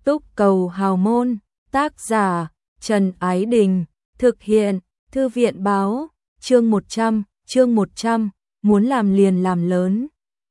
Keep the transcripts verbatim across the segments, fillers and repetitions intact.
Túc Cầu Hào Môn, tác giả Trần Ái Đình, thực hiện Thư viện Báo, chương một trăm, chương một trăm, muốn làm liền làm lớn.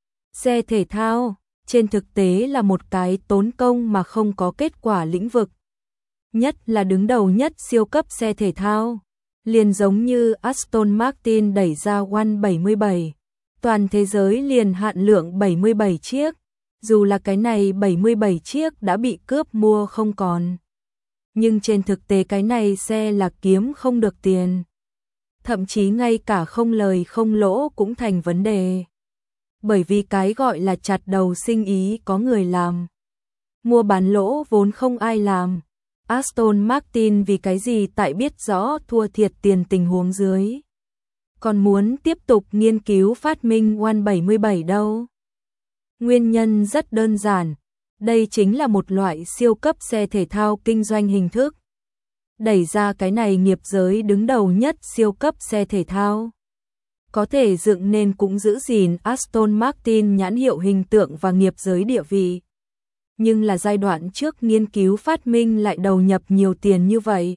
Xe thể thao, trên thực tế là một cái tốn công mà không có kết quả lĩnh vực. Nhất là đứng đầu nhất siêu cấp xe thể thao, liền giống như Aston Martin đẩy ra One bảy mươi bảy, toàn thế giới liền hạn lượng bảy mươi bảy chiếc, dù là cái này bảy mươi bảy chiếc đã bị cướp mua không còn. Nhưng trên thực tế cái này xe là kiếm không được tiền. Thậm chí ngay cả không lời không lỗ cũng thành vấn đề. Bởi vì cái gọi là chặt đầu sinh ý có người làm. Mua bán lỗ vốn không ai làm. Aston Martin vì cái gì tại biết rõ thua thiệt tiền tình huống dưới. Còn muốn tiếp tục nghiên cứu phát minh One bảy mươi bảy đâu. Nguyên nhân rất đơn giản. Đây chính là một loại siêu cấp xe thể thao kinh doanh hình thức. Đẩy ra cái này nghiệp giới đứng đầu nhất siêu cấp xe thể thao. Có thể dựng nên cũng giữ gìn Aston Martin nhãn hiệu hình tượng và nghiệp giới địa vị. Nhưng là giai đoạn trước nghiên cứu phát minh lại đầu nhập nhiều tiền như vậy.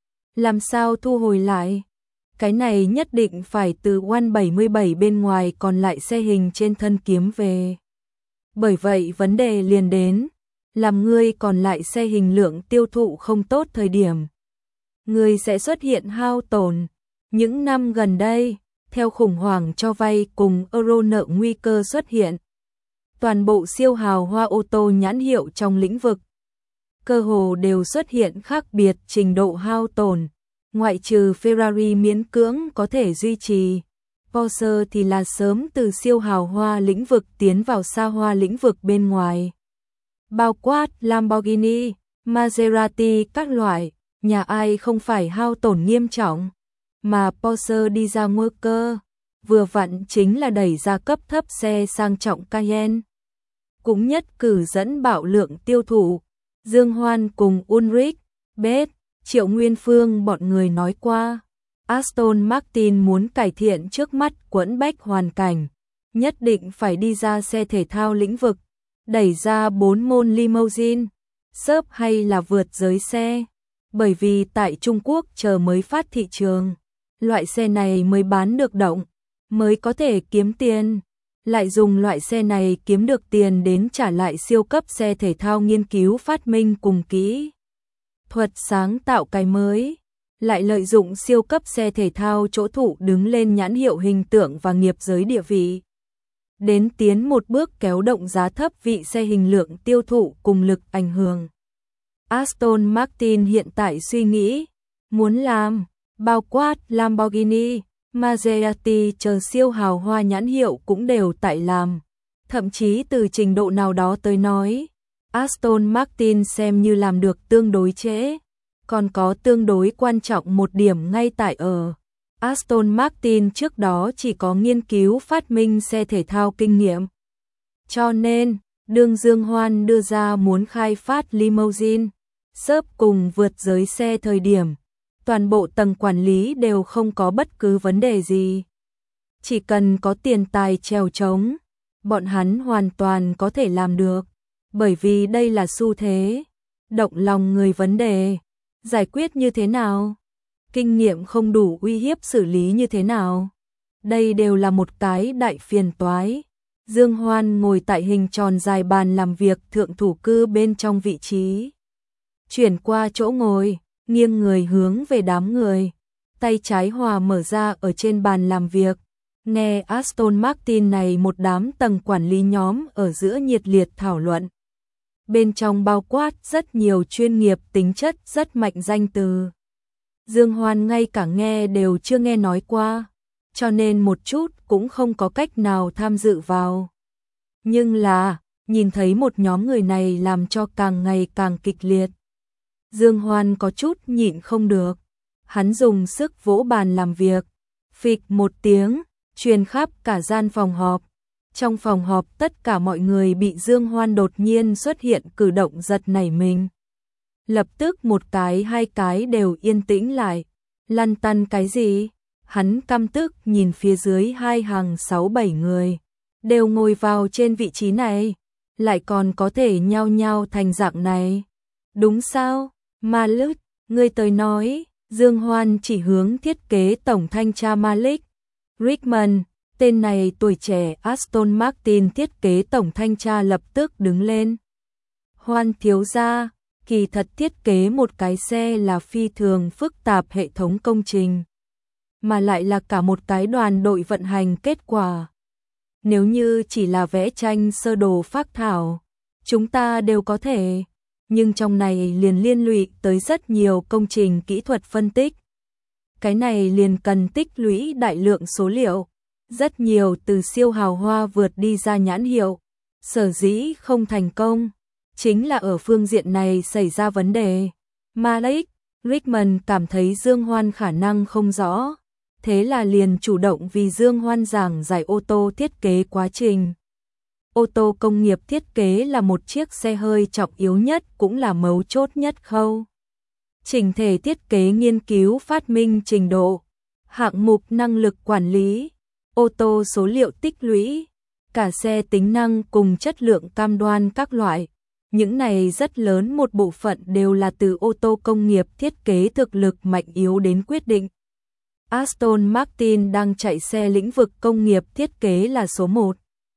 Làm sao thu hồi lại? Cái này nhất định phải từ One bảy mươi bảy bên ngoài còn lại xe hình trên thân kiếm về. Bởi vậy vấn đề liền đến, làm ngươi còn lại xe hình lượng tiêu thụ không tốt thời điểm. Ngươi sẽ xuất hiện hao tổn. Những năm gần đây, theo khủng hoảng cho vay cùng euro nợ nguy cơ xuất hiện. Toàn bộ siêu hào hoa ô tô nhãn hiệu trong lĩnh vực. Cơ hồ đều xuất hiện khác biệt trình độ hao tổn. Ngoại trừ Ferrari miễn cưỡng có thể duy trì. Porsche thì là sớm từ siêu hào hoa lĩnh vực tiến vào xa hoa lĩnh vực bên ngoài. Bao quát Lamborghini, Maserati các loại, nhà ai không phải hao tổn nghiêm trọng. Mà Porsche đi ra nguy cơ, vừa vặn chính là đẩy ra cấp thấp xe sang trọng Cayenne. Cũng nhất cử dẫn bạo lượng tiêu thụ. Dương Hoan cùng Ulrich, Beth, Triệu Nguyên Phương bọn người nói qua. Aston Martin muốn cải thiện trước mắt quẫn bách hoàn cảnh, nhất định phải đi ra xe thể thao lĩnh vực, đẩy ra bốn môn limousine, sớp hay là vượt giới xe. Bởi vì tại Trung Quốc chờ mới phát thị trường, loại xe này mới bán được động, mới có thể kiếm tiền, lại dùng loại xe này kiếm được tiền đến trả lại siêu cấp xe thể thao nghiên cứu phát minh cùng kỹ thuật sáng tạo cái mới. Lại lợi dụng siêu cấp xe thể thao chỗ thụ đứng lên nhãn hiệu hình tượng và nghiệp giới địa vị. Đến tiến một bước kéo động giá thấp vị xe hình lượng tiêu thụ cùng lực ảnh hưởng. Aston Martin hiện tại suy nghĩ, muốn làm, bao quát Lamborghini, Maserati chờ siêu hào hoa nhãn hiệu cũng đều tại làm. Thậm chí từ trình độ nào đó tới nói, Aston Martin xem như làm được tương đối trễ. Còn có tương đối quan trọng một điểm ngay tại ở. Aston Martin trước đó chỉ có nghiên cứu phát minh xe thể thao kinh nghiệm. Cho nên, đương Dương Hoan đưa ra muốn khai phát limousine, sớp cùng vượt giới xe thời điểm, toàn bộ tầng quản lý đều không có bất cứ vấn đề gì. Chỉ cần có tiền tài trèo trống, bọn hắn hoàn toàn có thể làm được. Bởi vì đây là xu thế, động lòng người vấn đề. Giải quyết như thế nào? Kinh nghiệm không đủ uy hiếp xử lý như thế nào? Đây đều là một cái đại phiền toái. Dương Hoan ngồi tại hình tròn dài bàn làm việc thượng thủ cư bên trong vị trí. Chuyển qua chỗ ngồi, nghiêng người hướng về đám người. Tay trái hòa mở ra ở trên bàn làm việc. Nghe Aston Martin này một đám tầng quản lý nhóm ở giữa nhiệt liệt thảo luận. Bên trong bao quát rất nhiều chuyên nghiệp tính chất rất mạnh danh từ. Dương Hoan ngay cả nghe đều chưa nghe nói qua, cho nên một chút cũng không có cách nào tham dự vào. Nhưng là, nhìn thấy một nhóm người này làm cho càng ngày càng kịch liệt. Dương Hoan có chút nhịn không được. Hắn dùng sức vỗ bàn làm việc. Phịch một tiếng, truyền khắp cả gian phòng họp. Trong phòng họp tất cả mọi người bị Dương Hoan đột nhiên xuất hiện cử động giật nảy mình. Lập tức một cái hai cái đều yên tĩnh lại. Lăn tăn cái gì? Hắn căm tức nhìn phía dưới hai hàng sáu bảy người. Đều ngồi vào trên vị trí này. Lại còn có thể nhao nhao thành dạng này. Đúng sao? Malik, ngươi tới nói. Dương Hoan chỉ hướng thiết kế tổng thanh tra Malik Rickman, tên này tuổi trẻ. Aston Martin thiết kế tổng thanh tra lập tức đứng lên. Hoan thiếu gia, kỳ thật thiết kế một cái xe là phi thường phức tạp hệ thống công trình, mà lại là cả một cái đoàn đội vận hành kết quả. Nếu như chỉ là vẽ tranh sơ đồ phác thảo, chúng ta đều có thể, nhưng trong này liền liên lụy tới rất nhiều công trình kỹ thuật phân tích. Cái này liền cần tích lũy đại lượng số liệu, rất nhiều từ siêu hào hoa vượt đi ra nhãn hiệu. Sở dĩ không thành công, chính là ở phương diện này xảy ra vấn đề. Malik Rickman cảm thấy Dương Hoan khả năng không rõ, thế là liền chủ động vì Dương Hoan giảng giải ô tô thiết kế quá trình. Ô tô công nghiệp thiết kế là một chiếc xe hơi trọng yếu nhất cũng là mấu chốt nhất khâu. Chỉnh thể thiết kế nghiên cứu phát minh trình độ, hạng mục năng lực quản lý, ô tô số liệu tích lũy, cả xe tính năng cùng chất lượng cam đoan các loại. Những này rất lớn một bộ phận đều là từ ô tô công nghiệp thiết kế thực lực mạnh yếu đến quyết định. Aston Martin đang chạy xe lĩnh vực công nghiệp thiết kế là số một.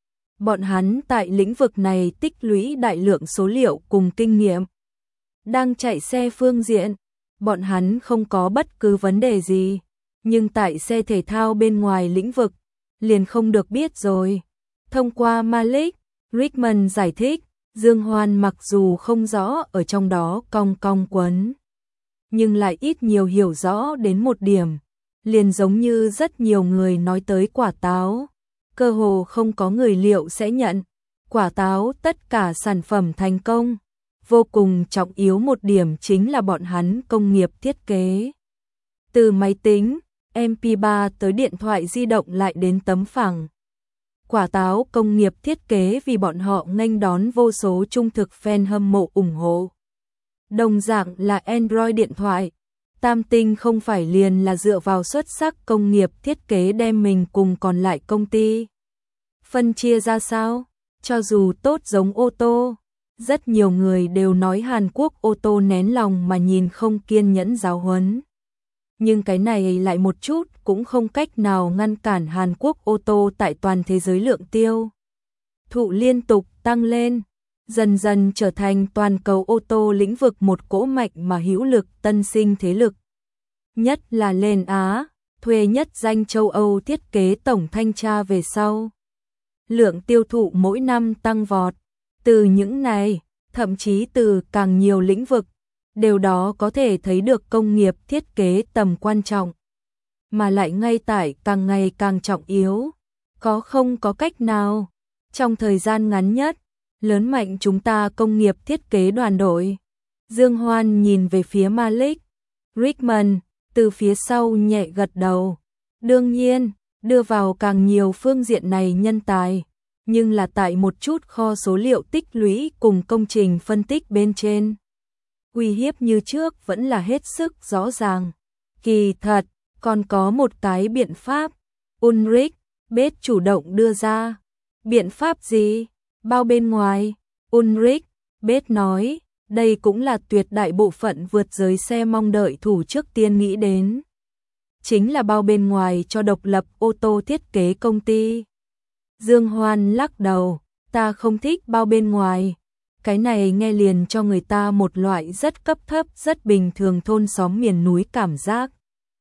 Bọn hắn tại lĩnh vực này tích lũy đại lượng số liệu cùng kinh nghiệm. Đang chạy xe phương diện, bọn hắn không có bất cứ vấn đề gì, nhưng tại xe thể thao bên ngoài lĩnh vực, liền không được biết rồi. Thông qua Malik Rickman giải thích, Dương Hoan mặc dù không rõ ở trong đó cong cong quấn, nhưng lại ít nhiều hiểu rõ đến một điểm, liền giống như rất nhiều người nói tới quả táo, cơ hồ không có người liệu sẽ nhận. Quả táo tất cả sản phẩm thành công, vô cùng trọng yếu một điểm chính là bọn hắn công nghiệp thiết kế. Từ máy tính, em pê ba tới điện thoại di động lại đến tấm phẳng. Quả táo công nghiệp thiết kế vì bọn họ nghênh đón vô số trung thực fan hâm mộ ủng hộ. Đồng dạng là Android điện thoại, Tam Tinh không phải liền là dựa vào xuất sắc công nghiệp thiết kế đem mình cùng còn lại công ty phân chia ra sao? Cho dù tốt giống ô tô, rất nhiều người đều nói Hàn Quốc ô tô nén lòng mà nhìn không kiên nhẫn giáo huấn. Nhưng cái này lại một chút cũng không cách nào ngăn cản Hàn Quốc ô tô tại toàn thế giới lượng tiêu thụ liên tục tăng lên, dần dần trở thành toàn cầu ô tô lĩnh vực một cỗ mạnh mà hữu lực tân sinh thế lực. Nhất là lên Á, thuê nhất danh châu Âu thiết kế tổng thanh tra về sau. Lượng tiêu thụ mỗi năm tăng vọt, từ những này, thậm chí từ càng nhiều lĩnh vực, điều đó có thể thấy được công nghiệp thiết kế tầm quan trọng, mà lại ngay tại càng ngày càng trọng yếu, có không có cách nào, trong thời gian ngắn nhất, lớn mạnh chúng ta công nghiệp thiết kế đoàn đội. Dương Hoan nhìn về phía Malik Rickman, từ phía sau nhẹ gật đầu. Đương nhiên, đưa vào càng nhiều phương diện này nhân tài, nhưng là tại một chút kho số liệu tích lũy cùng công trình phân tích bên trên. Uy hiếp như trước vẫn là hết sức rõ ràng. Kỳ thật, còn có một cái biện pháp. Ulrich Beth chủ động đưa ra. Biện pháp gì? Bao bên ngoài. Ulrich Beth nói, đây cũng là tuyệt đại bộ phận vượt giới xe mong đợi thủ trước tiên nghĩ đến. Chính là bao bên ngoài cho độc lập ô tô thiết kế công ty. Dương Hoan lắc đầu, ta không thích bao bên ngoài. Cái này nghe liền cho người ta một loại rất cấp thấp, rất bình thường thôn xóm miền núi cảm giác.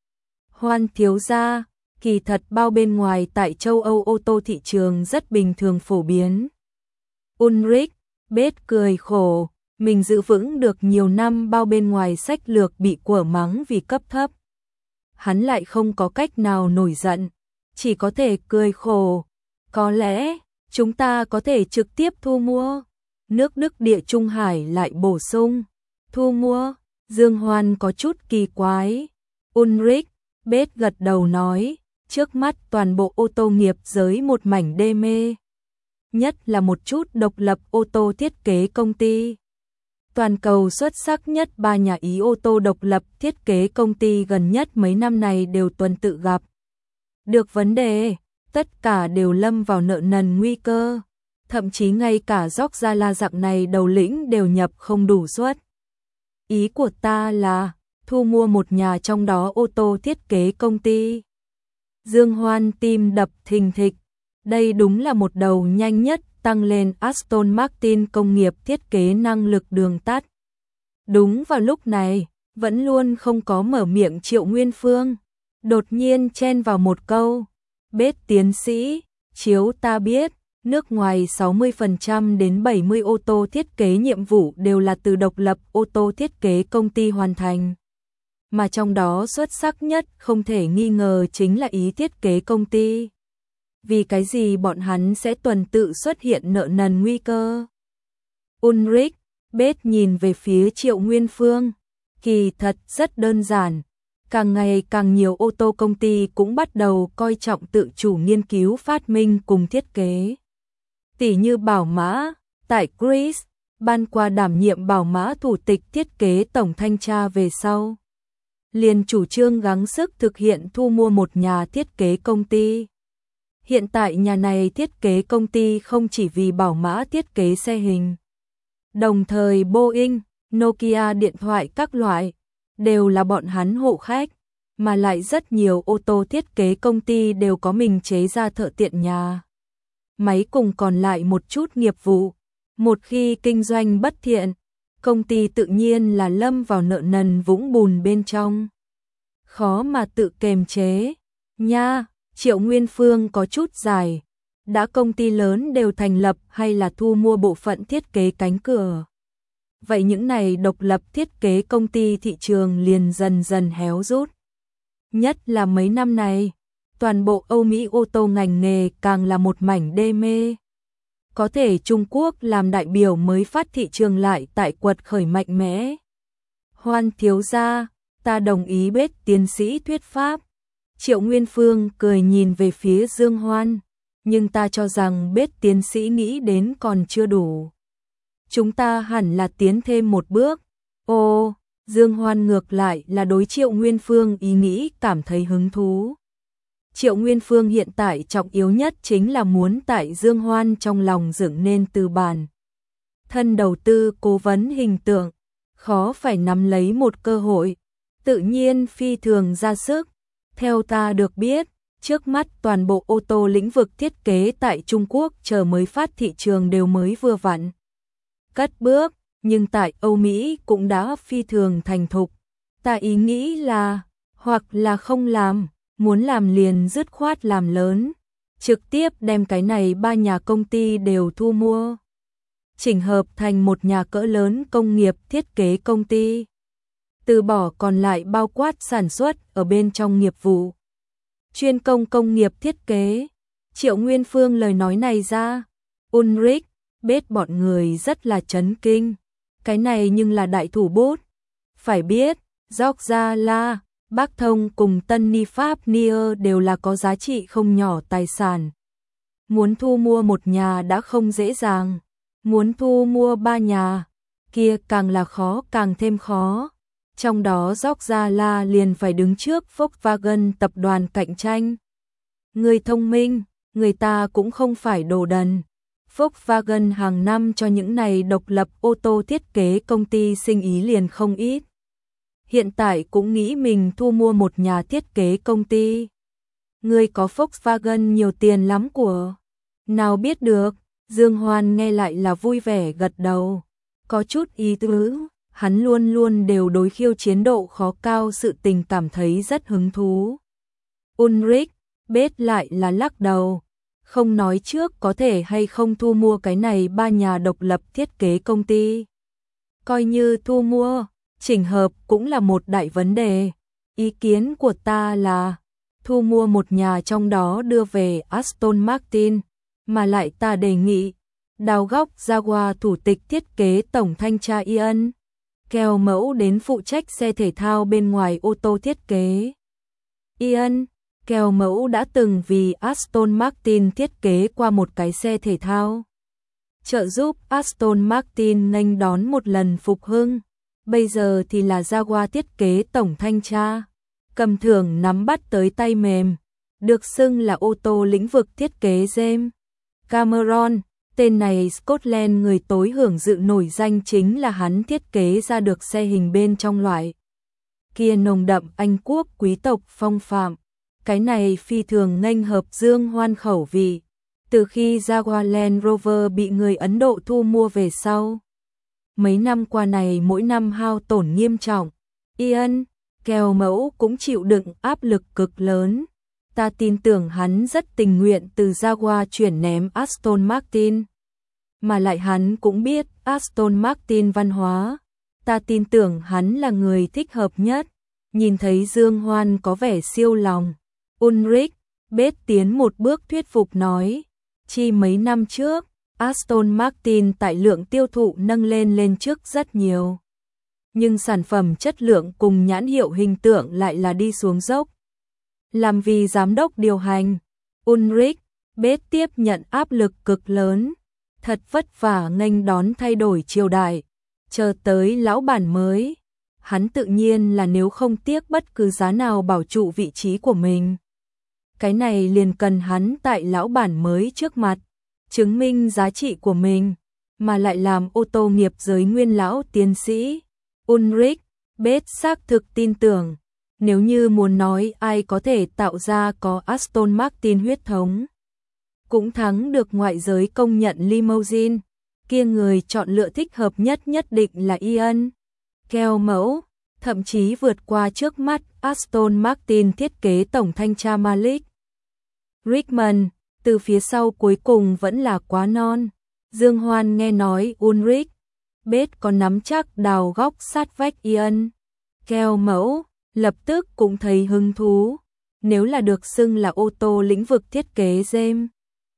Hoan thiếu gia, kỳ thật bao bên ngoài tại châu Âu ô tô thị trường rất bình thường phổ biến. Ulrich Beth cười khổ, mình giữ vững được nhiều năm bao bên ngoài sách lược bị quở mắng vì cấp thấp. Hắn lại không có cách nào nổi giận, chỉ có thể cười khổ. Có lẽ, chúng ta có thể trực tiếp thu mua. Nước Đức Địa Trung Hải lại bổ sung. Thu mua, Dương Hoan có chút kỳ quái. Ulrich Beth gật đầu nói, trước mắt toàn bộ ô tô nghiệp giới một mảnh đê mê. Nhất là một chút độc lập ô tô thiết kế công ty. Toàn cầu xuất sắc nhất ba nhà Ý ô tô độc lập thiết kế công ty gần nhất mấy năm này đều tuần tự gặp được vấn đề, tất cả đều lâm vào nợ nần nguy cơ, thậm chí ngay cả Dốc Gia La dạng này đầu lĩnh đều nhập không đủ suất. Ý của ta là thu mua một nhà trong đó ô tô thiết kế công ty. Dương Hoan tim đập thình thịch, đây đúng là một đầu nhanh nhất tăng lên Aston Martin công nghiệp thiết kế năng lực đường tắt. Đúng vào lúc này, vẫn luôn không có mở miệng Triệu Nguyên Phương, đột nhiên chen vào một câu, bết tiến sĩ, chiếu ta biết, nước ngoài sáu mươi phần trăm đến bảy mươi ô tô thiết kế nhiệm vụ đều là từ độc lập ô tô thiết kế công ty hoàn thành. Mà trong đó xuất sắc nhất không thể nghi ngờ chính là ý thiết kế công ty. Vì cái gì bọn hắn sẽ tuần tự xuất hiện nợ nần nguy cơ? Ulrich, bết nhìn về phía Triệu Nguyên Phương, kỳ thật rất đơn giản. Càng ngày càng nhiều ô tô công ty cũng bắt đầu coi trọng tự chủ nghiên cứu phát minh cùng thiết kế. Tỷ như Bảo Mã, tại Greece, ban qua đảm nhiệm Bảo Mã thủ tịch thiết kế tổng thanh tra về sau. Liền chủ trương gắng sức thực hiện thu mua một nhà thiết kế công ty. Hiện tại nhà này thiết kế công ty không chỉ vì Bảo Mã thiết kế xe hình. Đồng thời Boeing, Nokia điện thoại các loại, đều là bọn hắn hộ khách, mà lại rất nhiều ô tô thiết kế công ty đều có mình chế ra thợ tiện nhà. Máy cùng còn lại một chút nghiệp vụ. Một khi kinh doanh bất thiện, công ty tự nhiên là lâm vào nợ nần vũng bùn bên trong. Khó mà tự kềm chế. Nha, Triệu Nguyên Phương có chút dài. Đã công ty lớn đều thành lập hay là thu mua bộ phận thiết kế cánh cửa. Vậy những này độc lập thiết kế công ty thị trường liền dần dần héo rút. Nhất là mấy năm này, toàn bộ Âu Mỹ ô tô ngành nghề càng là một mảnh đê mê. Có thể Trung Quốc làm đại biểu mới phát thị trường lại tại quật khởi mạnh mẽ. Hoan thiếu gia, ta đồng ý bết tiến sĩ thuyết pháp. Triệu Nguyên Phương cười nhìn về phía Dương Hoan, nhưng ta cho rằng bết tiến sĩ nghĩ đến còn chưa đủ. Chúng ta hẳn là tiến thêm một bước. Ồ, Dương Hoan ngược lại là đối Triệu Nguyên Phương ý nghĩ cảm thấy hứng thú. Triệu Nguyên Phương hiện tại trọng yếu nhất chính là muốn tại Dương Hoan trong lòng dựng nên từ bản thân đầu tư cố vấn hình tượng, khó phải nắm lấy một cơ hội, tự nhiên phi thường ra sức. Theo ta được biết, trước mắt toàn bộ ô tô lĩnh vực thiết kế tại Trung Quốc chờ mới phát thị trường đều mới vừa vặn cất bước, nhưng tại Âu Mỹ cũng đã phi thường thành thục. Ta ý nghĩ là, hoặc là không làm, muốn làm liền dứt khoát làm lớn, trực tiếp đem cái này ba nhà công ty đều thu mua, chỉnh hợp thành một nhà cỡ lớn công nghiệp thiết kế công ty. Từ bỏ còn lại bao quát sản xuất ở bên trong nghiệp vụ. Chuyên công công nghiệp thiết kế. Triệu Nguyên Phương lời nói này ra, Ulrich, bết bọn người rất là chấn kinh. Cái này nhưng là đại thủ bút. Phải biết, Georgia La, Bắc Thông cùng Tân Ni Pháp Nier đều là có giá trị không nhỏ tài sản. Muốn thu mua một nhà đã không dễ dàng. Muốn thu mua ba nhà, kia càng là khó càng thêm khó. Trong đó Georgia La liền phải đứng trước Volkswagen tập đoàn cạnh tranh. Người thông minh, người ta cũng không phải đồ đần. Volkswagen hàng năm cho những này độc lập ô tô thiết kế công ty sinh ý liền không ít. Hiện tại cũng nghĩ mình thu mua một nhà thiết kế công ty. Người có Volkswagen nhiều tiền lắm của. Nào biết được, Dương Hoan nghe lại là vui vẻ gật đầu. Có chút ý tứ, hắn luôn luôn đều đối khiêu chiến độ khó cao sự tình cảm thấy rất hứng thú. Ulrich, bết lại là lắc đầu. Không nói trước có thể hay không thu mua cái này ba nhà độc lập thiết kế công ty. Coi như thu mua, chỉnh hợp cũng là một đại vấn đề. Ý kiến của ta là thu mua một nhà trong đó đưa về Aston Martin, mà lại ta đề nghị đào góc Jaguar thủ tịch thiết kế tổng thanh tra Ian Kèo mẫu đến phụ trách xe thể thao bên ngoài ô tô thiết kế. Ian Kèo mẫu đã từng vì Aston Martin thiết kế qua một cái xe thể thao, trợ giúp Aston Martin nghênh đón một lần phục hưng. Bây giờ thì là Jaguar thiết kế tổng thanh tra, cầm thưởng nắm bắt tới tay mềm, được xưng là ô tô lĩnh vực thiết kế James Cameron, Tên này Scotland người tối hưởng dự nổi danh chính là hắn thiết kế ra được xe hình bên trong loại kia nồng đậm Anh quốc quý tộc phong phạm. Cái này phi thường nghênh hợp Dương Hoan khẩu vị. Từ khi Jaguar Land Rover bị người Ấn Độ thu mua về sau, mấy năm qua này mỗi năm hao tổn nghiêm trọng. Ian, kèo mẫu cũng chịu đựng áp lực cực lớn. Ta tin tưởng hắn rất tình nguyện từ Jaguar chuyển ném Aston Martin. Mà lại hắn cũng biết Aston Martin văn hóa. Ta tin tưởng hắn là người thích hợp nhất. Nhìn thấy Dương Hoan có vẻ siêu lòng, Ulrich bết tiến một bước thuyết phục nói, chi mấy năm trước, Aston Martin tại lượng tiêu thụ nâng lên lên trước rất nhiều. Nhưng sản phẩm chất lượng cùng nhãn hiệu hình tượng lại là đi xuống dốc. Làm vì giám đốc điều hành, Ulrich bết tiếp nhận áp lực cực lớn, thật vất vả nghênh đón thay đổi triều đại, chờ tới lão bản mới. Hắn tự nhiên là nếu không tiếc bất cứ giá nào bảo trụ vị trí của mình. Cái này liền cần hắn tại lão bản mới trước mặt, chứng minh giá trị của mình, mà lại làm ô tô nghiệp giới nguyên lão tiến sĩ. Ulrich bết xác thực tin tưởng, nếu như muốn nói ai có thể tạo ra có Aston Martin huyết thống, cũng thắng được ngoại giới công nhận limousine, kia người chọn lựa thích hợp nhất nhất định là Ian. Keo mẫu, thậm chí vượt qua trước mắt Aston Martin thiết kế tổng thanh tra Malik Rickman, từ phía sau cuối cùng vẫn là quá non. Dương Hoan nghe nói Ulrich bết có nắm chắc đào góc sát vách Ian. Keo mẫu, lập tức cũng thấy hứng thú, nếu là được xưng là ô tô lĩnh vực thiết kế James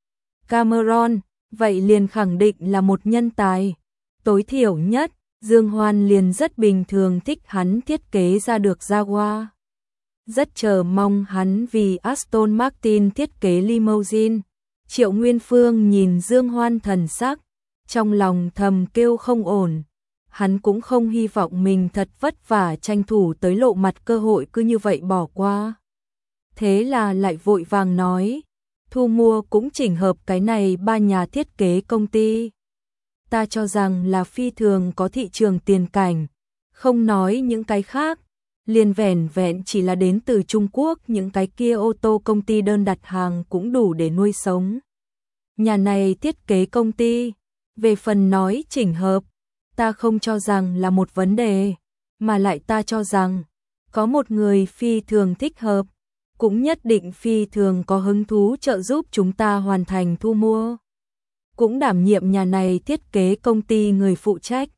Cameron, vậy liền khẳng định là một nhân tài. Tối thiểu nhất, Dương Hoan liền rất bình thường thích hắn thiết kế ra được Jaguar. Rất chờ mong hắn vì Aston Martin thiết kế limousine. Triệu Nguyên Phương nhìn Dương Hoan thần sắc, trong lòng thầm kêu không ổn. Hắn cũng không hy vọng mình thật vất vả tranh thủ tới lộ mặt cơ hội cứ như vậy bỏ qua. Thế là lại vội vàng nói, thu mua cũng chỉnh hợp cái này ba nhà thiết kế công ty. Ta cho rằng là phi thường có thị trường tiền cảnh, không nói những cái khác, liền vẻn vẹn chỉ là đến từ Trung Quốc những cái kia ô tô công ty đơn đặt hàng cũng đủ để nuôi sống. Nhà này thiết kế công ty, về phần nói chỉnh hợp, ta không cho rằng là một vấn đề, mà lại ta cho rằng, có một người phi thường thích hợp, cũng nhất định phi thường có hứng thú trợ giúp chúng ta hoàn thành thu mua. Cũng đảm nhiệm nhà này thiết kế công ty người phụ trách.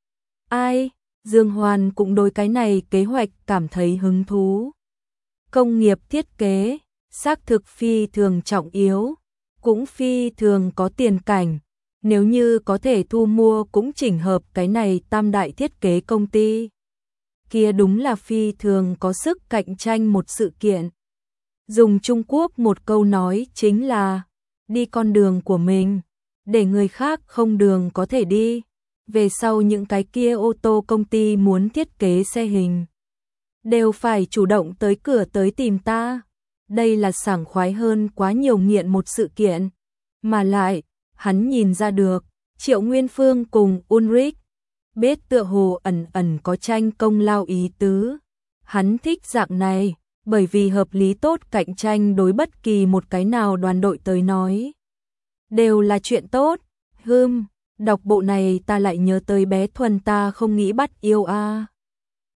Ai? Dương Hoan cũng đối cái này kế hoạch cảm thấy hứng thú. Công nghiệp thiết kế, xác thực phi thường trọng yếu, cũng phi thường có tiền cảnh. Nếu như có thể thu mua cũng chỉnh hợp cái này tam đại thiết kế công ty, kia đúng là phi thường có sức cạnh tranh một sự kiện. Dùng Trung Quốc một câu nói chính là, đi con đường của mình, để người khác không đường có thể đi. Về sau những cái kia ô tô công ty muốn thiết kế xe hình, đều phải chủ động tới cửa tới tìm ta. Đây là sảng khoái hơn quá nhiều nghiện một sự kiện. Mà lại, hắn nhìn ra được, Triệu Nguyên Phương cùng Ulrich bết tựa hồ ẩn ẩn có tranh công lao ý tứ. Hắn thích dạng này, bởi vì hợp lý tốt cạnh tranh đối bất kỳ một cái nào đoàn đội tới nói đều là chuyện tốt. Hừm, đọc bộ này ta lại nhớ tới bé Thuần ta không nghĩ bắt yêu a.